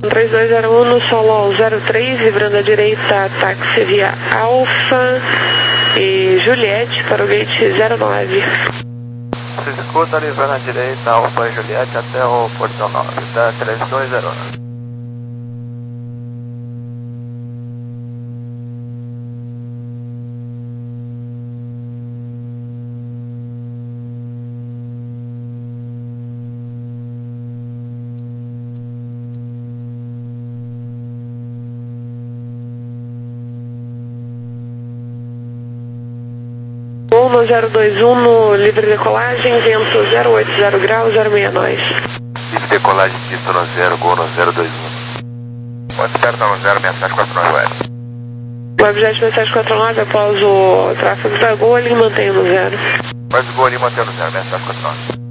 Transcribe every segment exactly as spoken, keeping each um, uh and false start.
três dois zero um no solo zero três, livrando a direita, táxi via Alfa e Juliette para o gate zero nove. Se escuta livrando a direita, Alfa e Juliette até o portão nove, da três dois zero um. no zero dois um no livre decolagem, vento zero oito zero graus, zero seis nós. Livre decolagem, pista no zero, gol no zero dois um. Pode certo no zero seis sete quatro nove web. Webjet seis sete quatro nove, após o tráfego da Gol, ele mantém no zero. Após o Gol, ele mantém no zero seis sete quatro nove.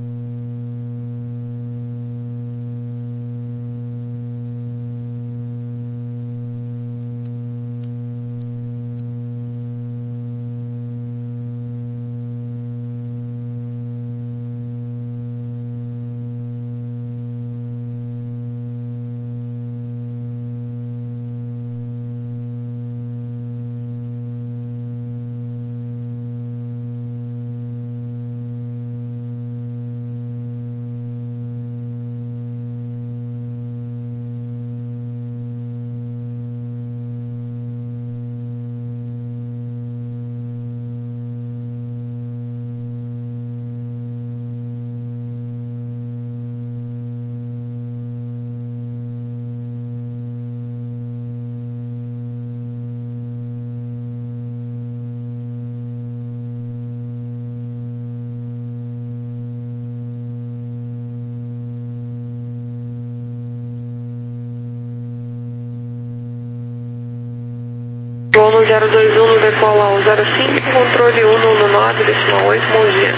Gol no zero dois um, no decola ao zero cinco, controle um no nove, decimal oito, bom dia.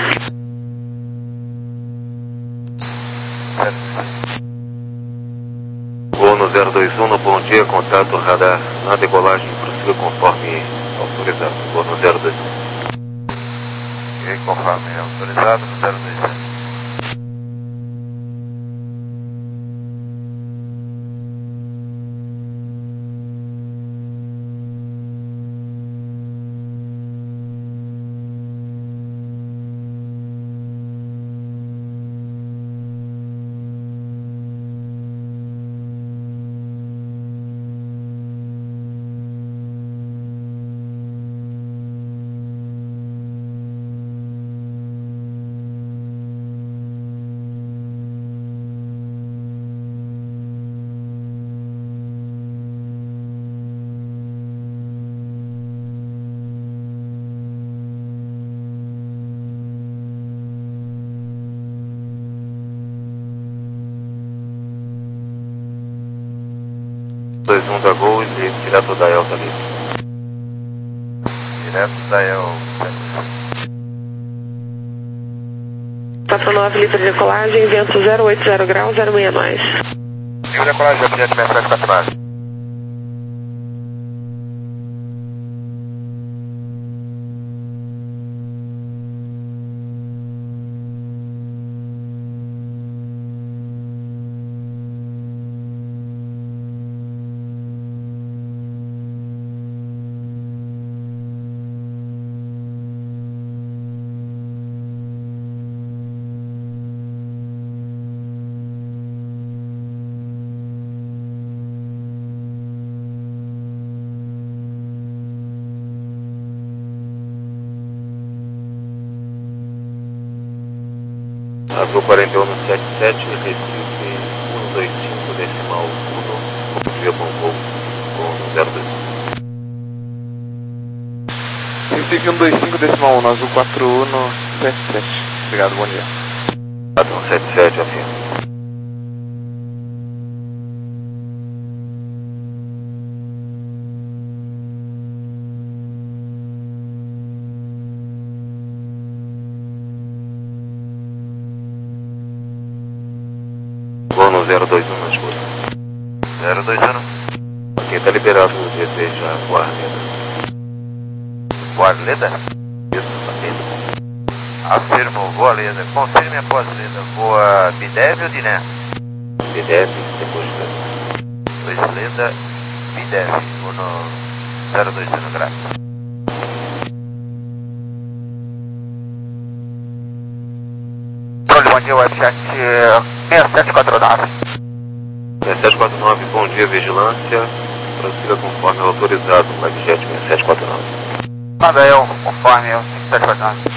Gol no zero dois um, no bom dia, contato radar na decolagem, prossiga conforme autorizado. Gol no zero dois um. E conforme autorizado no zero dois um. dois um da Gol e direto da Elta Livre. Direto da Elta. quatro nove, livre decolagem, vento zero oito zero graus, zero seis nós. Livre decolagem, objeto seis sete quatro nove. Azul quarenta e um no setenta e sete, Recife um dois cinco decimal um, bom dia, bom voo, com zero dois. Recife um dois cinco decimal um, Azul quatro um no setenta e sete. Obrigado, bom dia. Azul setenta e sete, afirma. Gol no zero dois um, na escuta. zero dois um. Aqui está liberado o deseja Guarleda. Guarleda? Isso, Guarleda. Afirmo, Guarleda. Confirme após Leda. Voa Bidev ou Diné? Bidev, depois da... dois Leda, B D F, uno zero dois zero, graças. Bom dia, web chat seis sete quatro nove. seis sete quatro nove, bom dia, vigilância. Prossiga conforme autorizado, webjet seis sete quatro nove. Manda eu, conforme eu, seis sete quatro nove.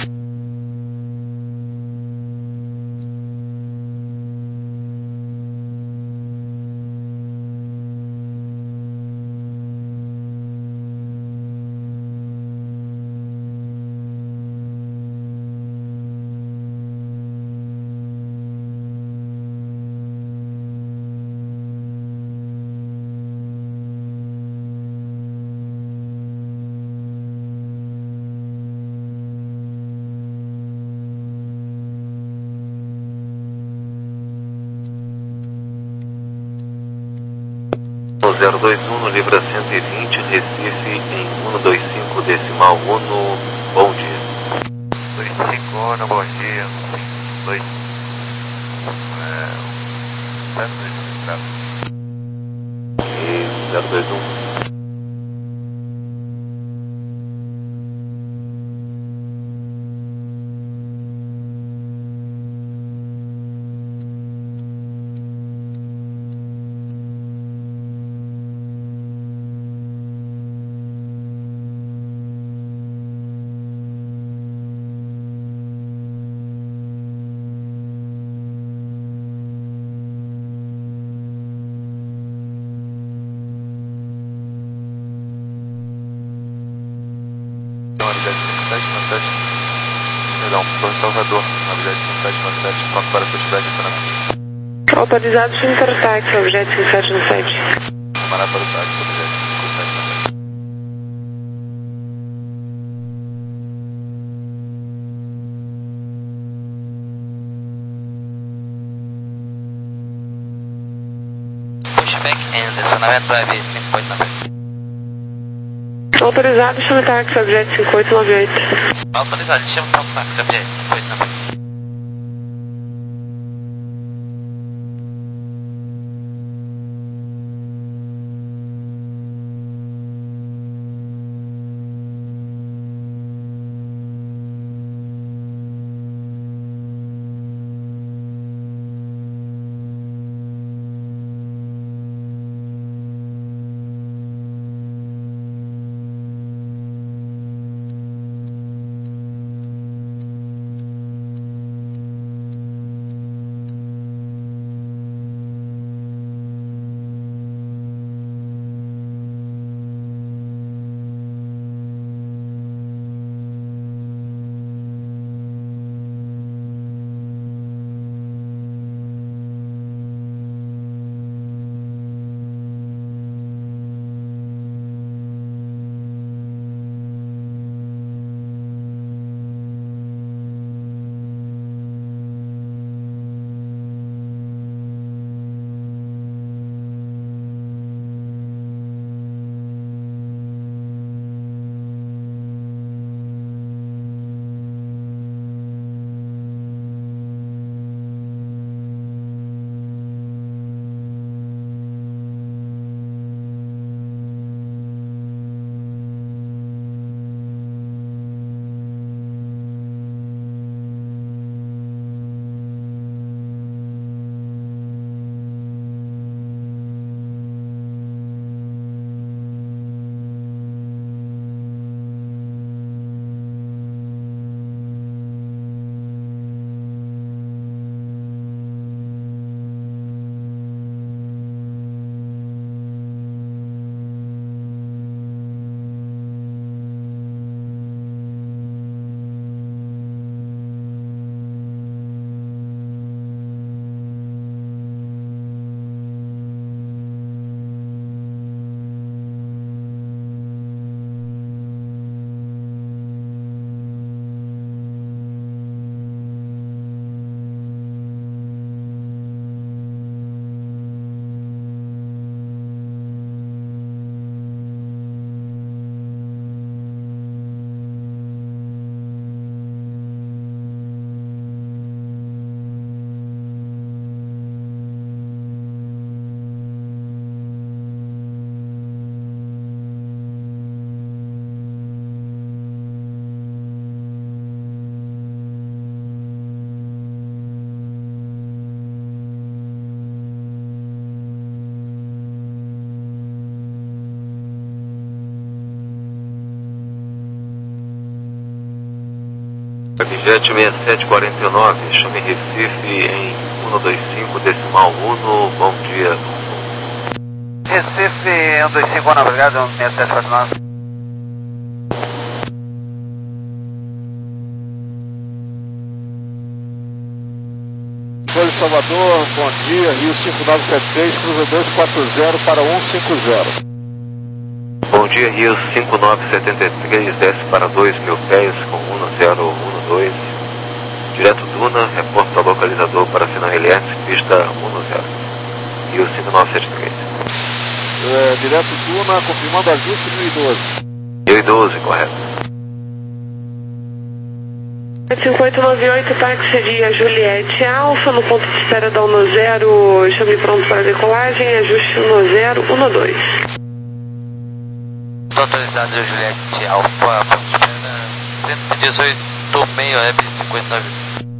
zero dois um no Libra cento e vinte, Recife em cento e vinte e cinco decimal um, bom dia. dois cinco um, bom dia. dois. É. zero dois um, graças. E zero dois um. Perdão, Torre Salvador, objeto cinco sete nove sete, pronto para festividade internacional. Autorizado Center Táxi, objeto cinco sete nove sete. Camarada para o táxi, objeto cinco sete nove sete. Pushback and estacionamento web cinco oito nove oito. Autorizado Center Táxi, objeto cinco oito nove oito. Autorizado, chama o táxi, objeto cinco oito nove oito. Webjet seis sete quatro nove, chame Recife em cento e vinte e cinco decimal um, bom dia. Recife cento e vinte e cinco, obrigado, seis sete quatro nove. Folha de Salvador, bom dia, Rio cinco nove sete três, cruza dois quatro zero para um cinco zero. Bom dia, Rio cinco nove sete três, desce para dois mil pés com um zero um dois. Direto Duna, reporta localizador para final L S, pista um zero. Rio cinco nove sete três. É, direto Duna, confirmando ajuste mil e doze. mil e doze, correto. cinco oito nove oito, táxi via Juliette Alfa, no ponto de espera da Uno Zero, chame pronto para decolagem, ajuste Uno Zero, Uno dois. Autorizado Juliette Alfa, ponto de espera cento e dezoito, meio web cinco oito nove.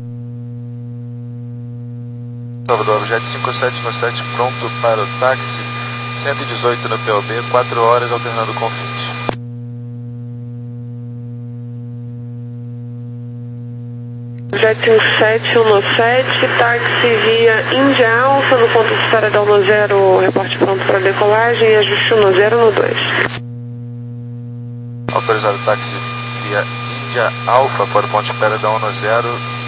Salvador, Jet cinco sete um sete pronto para o táxi, cento e dezoito no P O B, quatro horas alternando com fins. Jet cinco sete um sete, táxi via Índia Alfa, no ponto de espera da Uno Zero, reporte pronto para decolagem, ajuste Uno Zero, Uno dois. Autorizado táxi via Índia Alfa para o ponto de espera da Uno Zero.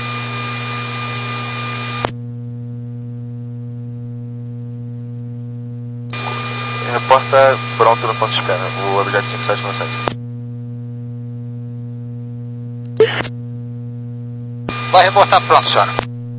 Reporta pronto no ponto de espera, o objeto cinco sete um sete. Vai reportar pronto, senhora.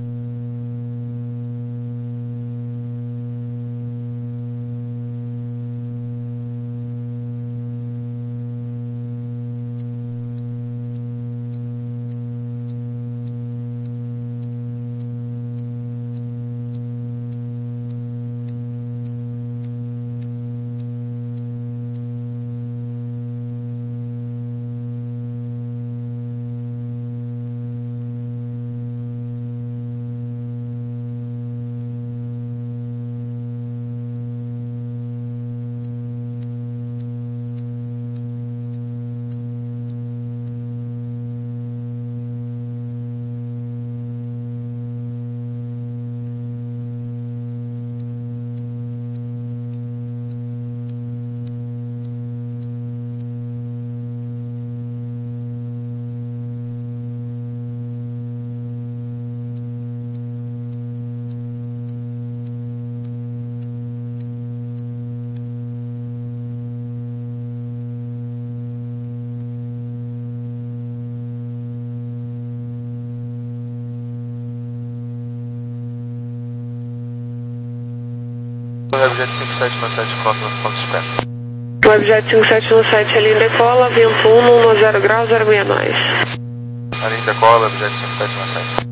Webjet cinco sete um sete pronto no ponto de espera. Webjet cinco sete um sete, ali em decola, vento um, Uno zero grau, zero seis nós. Ali em decola, Webjet cinco sete um sete.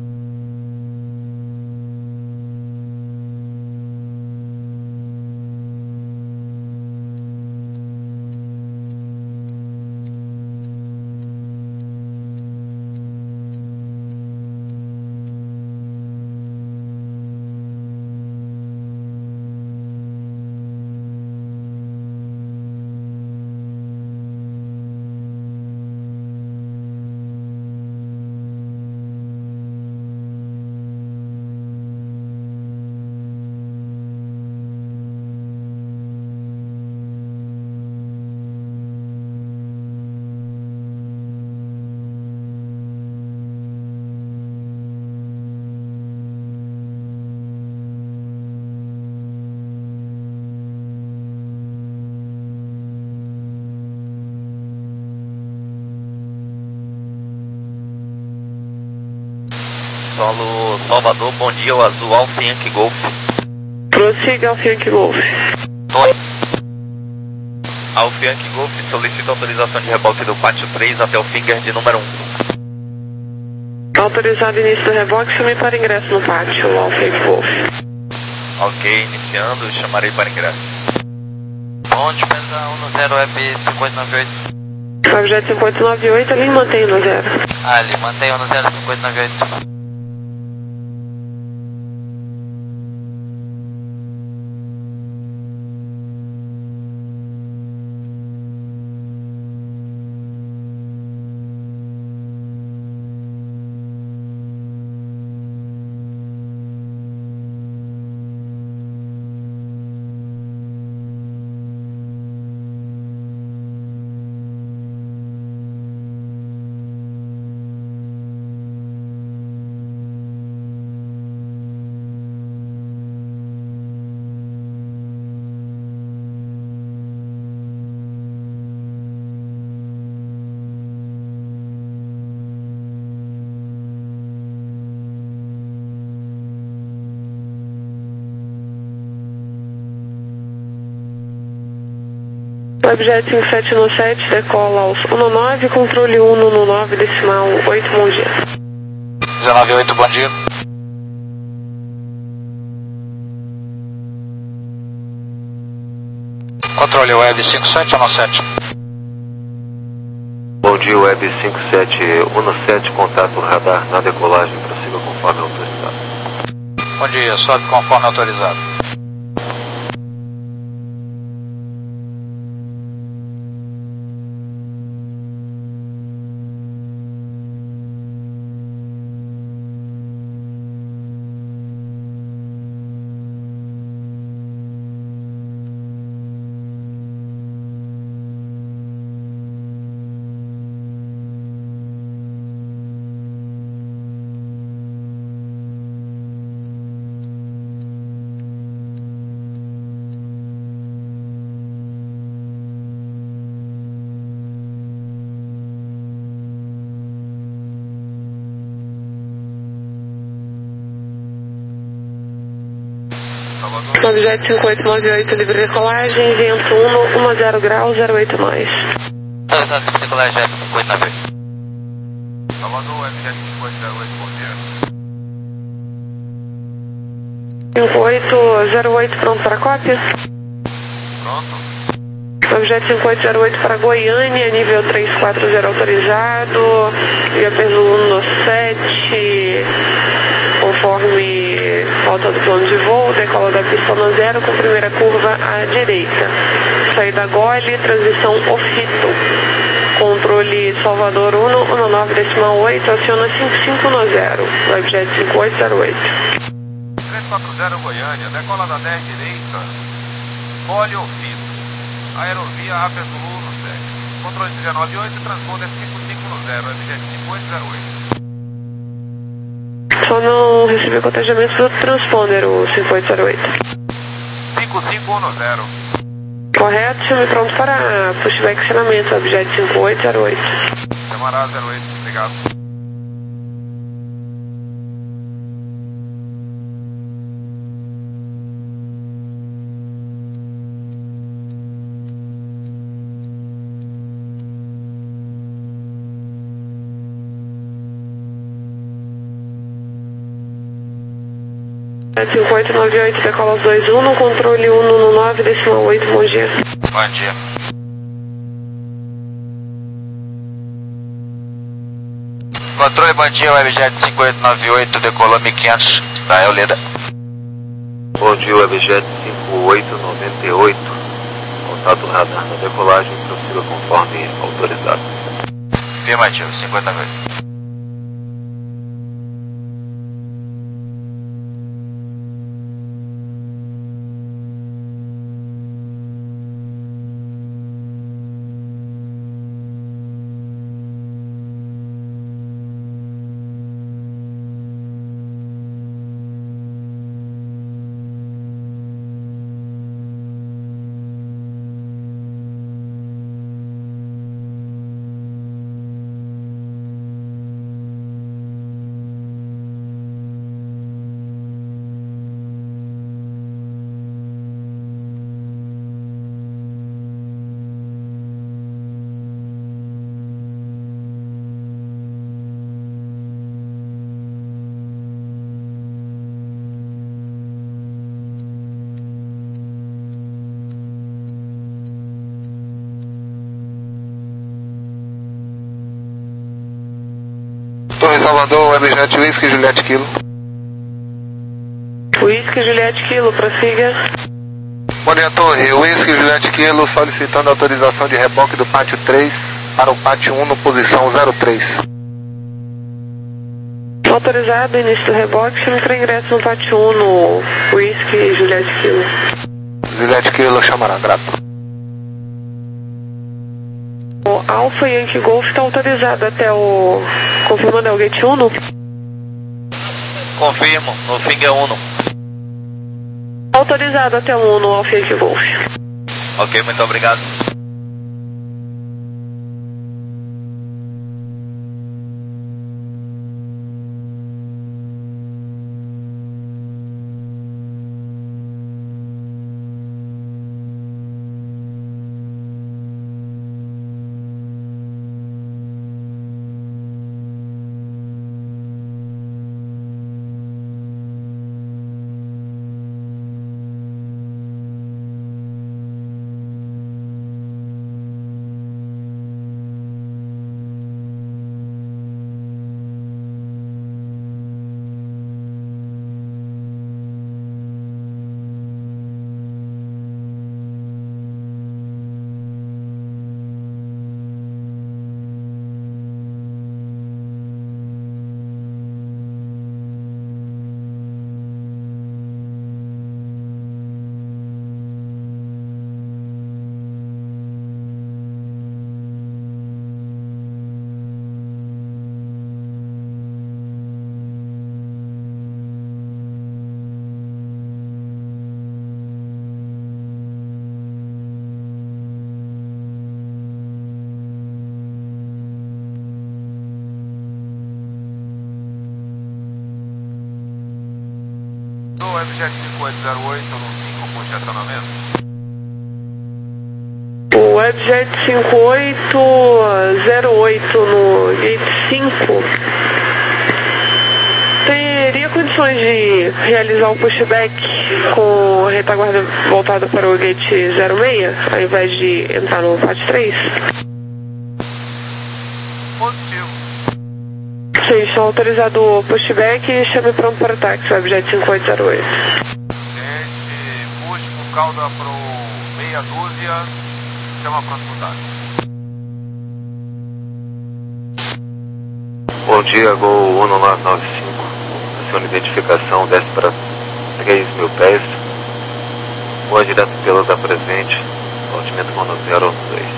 Solo Salvador, bom dia, o azul Alfa Yankee Golf. Prossiga Alfa Yankee Golf. Oi. Alfa Yankee Golf, solicita autorização de reboque do pátio três até o finger de número um. Autorizado início do reboque, chame para ingresso no pátio, Alfa Yankee Golf. Ok, iniciando, chamarei para ingresso. Ponte pesa Uno Zero web cinco oito nove oito. Webjet cinco oito nove oito, ali mantém Uno Zero. Ah, ele mantém Uno Zero cinco oito nove oito. Webjet cinco sete um sete decola aos um nove, controle um nove decimal oito, bom dia. dezenove oito, bom dia. Controle Web cinco sete um sete. Bom dia, Web cinco sete um sete, contato radar na decolagem, prossiga conforme autorizado. Bom dia, sobe conforme autorizado. Webjet cinco oito nove oito, livre decolagem, vento um, zero graus, zero oito nós. Autorizado, livre decolagem, Web cinco oito nove oito. Salvador, Webjet cinco oito zero oito, bom dia. cinco oito zero oito, pronto para cópia? Pronto. Webjet cinco oito zero oito para Goiânia, nível três quatro zero autorizado, via pelo sete, conforme falta do plano de voo, decola da pista no zero com primeira curva à direita. Saída Gole, transição Ofito. Controle Salvador um, um nove decimal oito, aciona cinco cinco no zero, Webjet cinco oito zero oito. três quatro zero Goiânia, decola da dez direita, Gole Ofito. Aerovia Apesulu no sete. Controle dezenove oito, transponder cinco cinco no zero, Webjet cinco oito zero oito. Só não recebi cotejamento do transponder, o cinco oito zero oito. cinco cinco um no zero. Correto, chame pronto para pushback ensinamento, Webjet cinco oito zero oito. Camarada zero oito, obrigado. cinco oito nove oito, decola aos dois um, no controle um nove decimal oito, bom dia. Bom dia. Controle, bom dia, Webjet cinco oito nove oito, decolou mil e quinhentos da Euleda. Bom dia, Webjet cinco oito nove oito, contato radar na decolagem, prossiga conforme autorizado. Afirmativo, cinco oito nove oito. Torre Salvador, Webjet Whisky Juliette Kilo. Whisky Juliette Kilo, prossiga. Bom dia, Torre. Whisky Juliette Kilo solicitando autorização de reboque do pátio três para o pátio um no posição zero três. Autorizado, início do reboque, chame para ingresso no pátio um no Whisky Juliette Kilo. Juliette Kilo chamará, grato. O Alpha Yankee Golf está autorizado até o... Confirmando, é o gate um? No... Confirmo, no Finger Uno. Autorizado até o um no Alpha Yankee Golf. Ok, muito obrigado. Do Webjet cinco oito zero oito no cinco com estacionamento. O Webjet cinco oito zero oito no gate cinco teria condições de realizar o pushback com a retaguarda voltada para o gate zero seis, ao invés de entrar no P A T três? Positivo. Sim, estou autorizado o pushback e chame pronto para o táxi, Webjet cinco oito zero oito. Gente, push com cauda pro meia dúzia, chama pronto pro táxi. Bom dia, Gol um nove nove cinco. Aciona identificação, desce para três mil pés. Voa direto pelo da presente, altimento mono zero dois.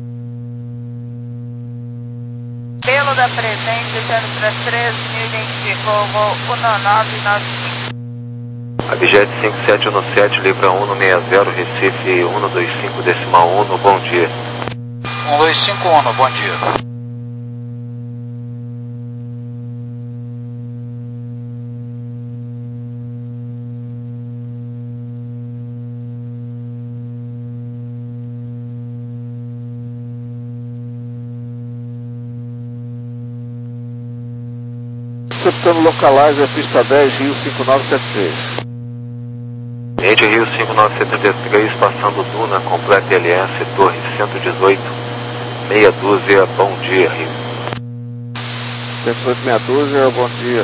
Pelo da presente, descendo para três mil, identificou voo um nove nove cinco. Abjet cinco sete um sete, Libra um seis zero, Recife um dois cinco decimal um, bom dia. um dois cinco um, bom dia. Receptando localizer, pista dez, Rio cinco nove sete três. Rede Rio cinco nove sete três, passando Duna, completa L S, torre cento e dezoito, meia dúzia, bom dia, Rio. cento e dezoito, meia dúzia, bom dia.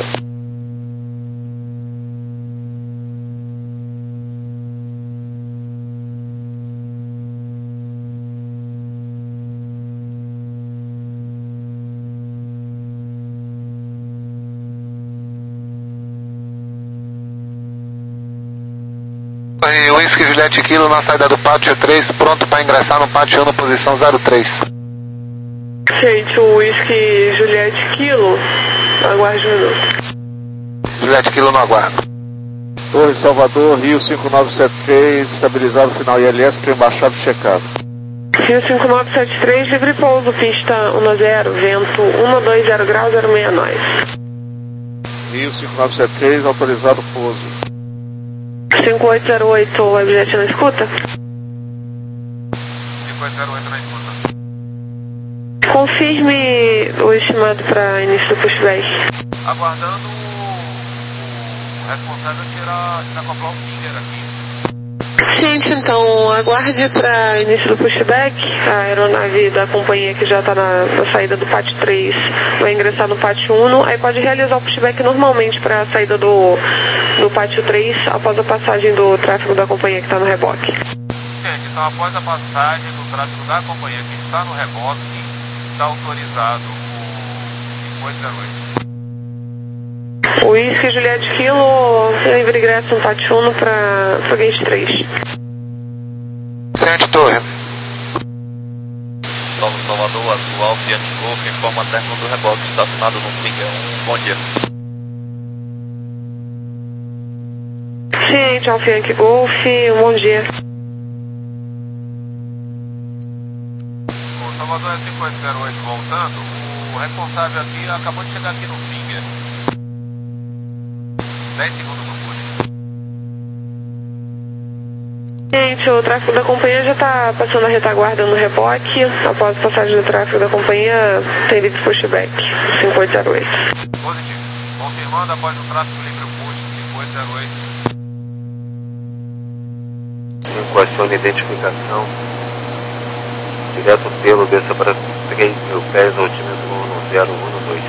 Whisky Juliette Kilo na saída do pátio três, pronto para ingressar no pátio um, posição zero três. Gente, o Whisky Juliette Kilo, aguarde um minuto. Juliette Kilo no aguardo. Torre Salvador, Rio cinco nove sete três, estabilizado final I L S, trem baixado checado. Rio cinco nove sete três, livre pouso, pista um zero, vento um dois zero graus, zero seis nove. Rio cinco nove sete três, autorizado pouso. cinco oito zero oito, o Webjet na escuta? cinco oito zero oito na escuta. Confirme o estimado para início do pushback. Aguardando o, o responsável tirar, desacoplar o finger aqui. Gente, então aguarde para início do pushback. A aeronave da companhia que já está na, na saída do P A T três vai ingressar no P A T um, aí pode realizar o pushback normalmente para a saída do, do P A T três após a passagem do tráfego da companhia que está no reboque. Gente, então após a passagem do tráfego da companhia que está no reboque, está autorizado o cinco oito zero oito. O Whisky Juliette Kilo, livre ingresso no P A T um para o gate três. Sente torre. Paulo Salvador, atual Fiat Golf, informa término do reboque, estacionado no Finger um, bom dia. Gente, Alfianque Golf, um bom dia. O Salvador é cinco oito zero oito voltando, o responsável aqui acabou de chegar aqui no Finger. dez segundos no push. Gente, o tráfego da companhia já está passando a retaguarda no reboque. Após a passagem do tráfego da companhia, tem livre pushback, cinco oito zero oito. Positivo. Confirmando após o tráfego livre push, cinco oito zero oito. cinco, aciona identificação, direto pelo, desça para três mil pés, altímetro um zero um dois.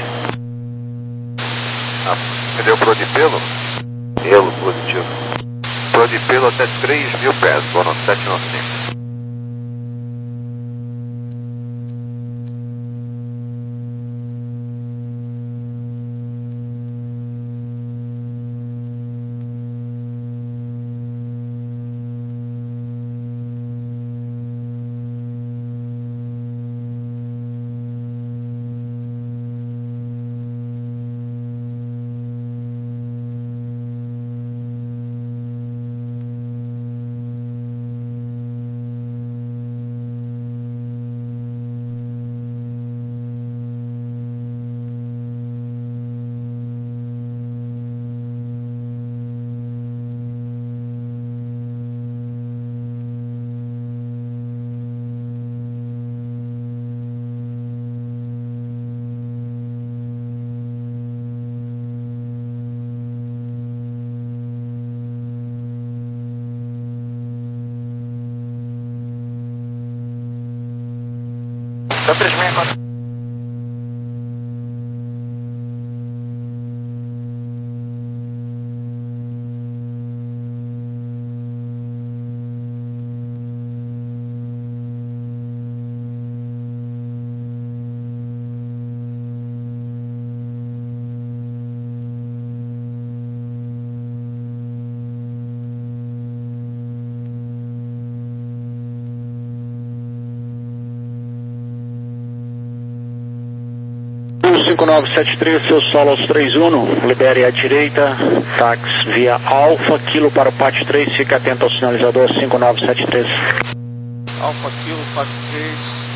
Ah, entendeu pro de pelo? Pelo, positivo. Pro de pelo até três mil pés, bono sete nove cinco. Da três sessenta e quatro. cinco nove sete três, seu solo aos três um, libere à direita, táxi via Alfa, Kilo para o P A T três, fique atento ao sinalizador cinco nove sete três. Alfa, Kilo, P A T três.